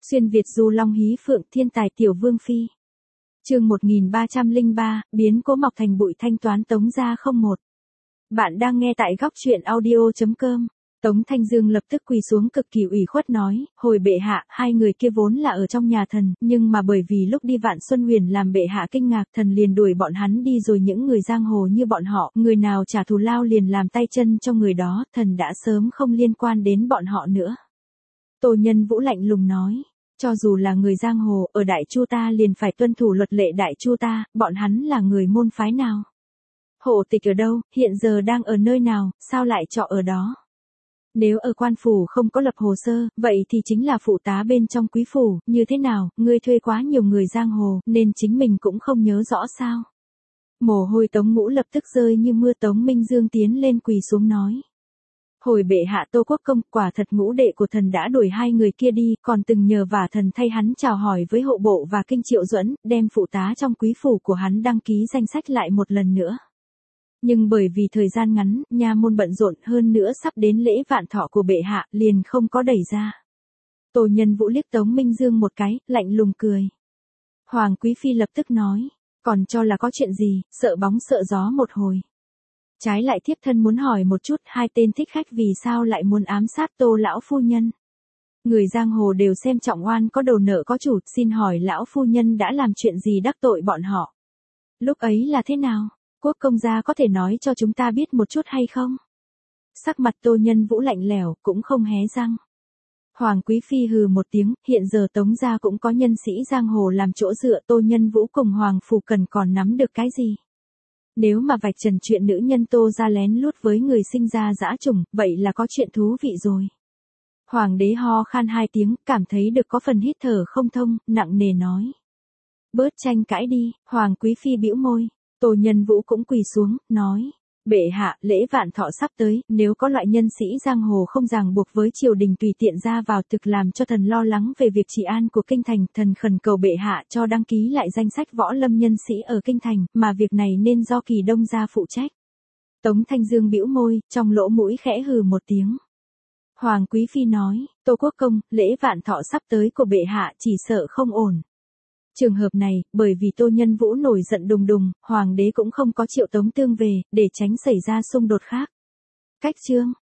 Xuyên Việt du long hí phượng thiên tài tiểu vương phi. Chương 1303, biến cố mọc thành bụi thanh toán Tống gia 01. Bạn đang nghe tại góc truyện audio.com. Tống Thanh Dương lập tức quỳ xuống cực kỳ ủy khuất nói, hồi bệ hạ, hai người kia vốn là ở trong nhà thần, nhưng mà bởi vì lúc đi Vạn Xuân Huyền làm bệ hạ kinh ngạc, thần liền đuổi bọn hắn đi rồi những người giang hồ như bọn họ, người nào trả thù lao liền làm tay chân cho người đó, thần đã sớm không liên quan đến bọn họ nữa. Tô Nhân Vũ lạnh lùng nói, cho dù là người giang hồ, ở Đại Chu ta liền phải tuân thủ luật lệ Đại Chu ta, bọn hắn là người môn phái nào? Hộ tịch ở đâu, hiện giờ đang ở nơi nào, sao lại trọ ở đó? Nếu ở quan phủ không có lập hồ sơ, vậy thì chính là phụ tá bên trong quý phủ, như thế nào, ngươi thuê quá nhiều người giang hồ, nên chính mình cũng không nhớ rõ sao? Mồ hôi Tống Ngũ lập tức rơi như mưa. Tống Minh Dương tiến lên quỳ xuống nói. Hồi bệ hạ Tô Quốc Công, quả thật ngũ đệ của thần đã đuổi hai người kia đi, còn từng nhờ vả thần thay hắn chào hỏi với hộ bộ và kinh Triệu Duẫn, đem phụ tá trong quý phủ của hắn đăng ký danh sách lại một lần nữa. Nhưng bởi vì thời gian ngắn, nha môn bận rộn, hơn nữa sắp đến lễ vạn thọ của bệ hạ, liền không có đẩy ra. Tô Nhân Vũ liếc Tống Minh Dương một cái, lạnh lùng cười. Hoàng Quý Phi lập tức nói, còn cho là có chuyện gì, sợ bóng sợ gió một hồi. Trái lại thiếp thân muốn hỏi một chút, hai tên thích khách vì sao lại muốn ám sát Tô lão phu nhân? Người giang hồ đều xem trọng oan có đầu nợ có chủ, xin hỏi lão phu nhân đã làm chuyện gì đắc tội bọn họ? Lúc ấy là thế nào? Quốc công gia có thể nói cho chúng ta biết một chút hay không? Sắc mặt Tô Nhân Vũ lạnh lẽo, cũng không hé răng. Hoàng Quý Phi hừ một tiếng, hiện giờ Tống gia cũng có nhân sĩ giang hồ làm chỗ dựa, Tô Nhân Vũ cùng Hoàng phủ cần còn nắm được cái gì? Nếu mà vạch trần chuyện nữ nhân Tô gia lén lút với người sinh ra dã chủng, vậy là có chuyện thú vị rồi. Hoàng đế ho khan hai tiếng, cảm thấy được có phần hít thở không thông, nặng nề nói. Bớt tranh cãi đi. Hoàng Quý Phi bĩu môi. Tô Nhân Vũ cũng quỳ xuống, nói. Bệ hạ, lễ vạn thọ sắp tới, nếu có loại nhân sĩ giang hồ không ràng buộc với triều đình tùy tiện ra vào thực làm cho thần lo lắng về việc trị an của kinh thành, thần khẩn cầu bệ hạ cho đăng ký lại danh sách võ lâm nhân sĩ ở kinh thành, mà việc này nên do Kỳ Đông gia phụ trách. Tống Thanh Dương bĩu môi, trong lỗ mũi khẽ hừ một tiếng. Hoàng Quý Phi nói, Tô Quốc Công, lễ vạn thọ sắp tới của bệ hạ chỉ sợ không ổn. Trường hợp này, bởi vì Tô Nhân Vũ nổi giận đùng đùng, hoàng đế cũng không có triệu Tống Tương về, để tránh xảy ra xung đột khác. Cách chương,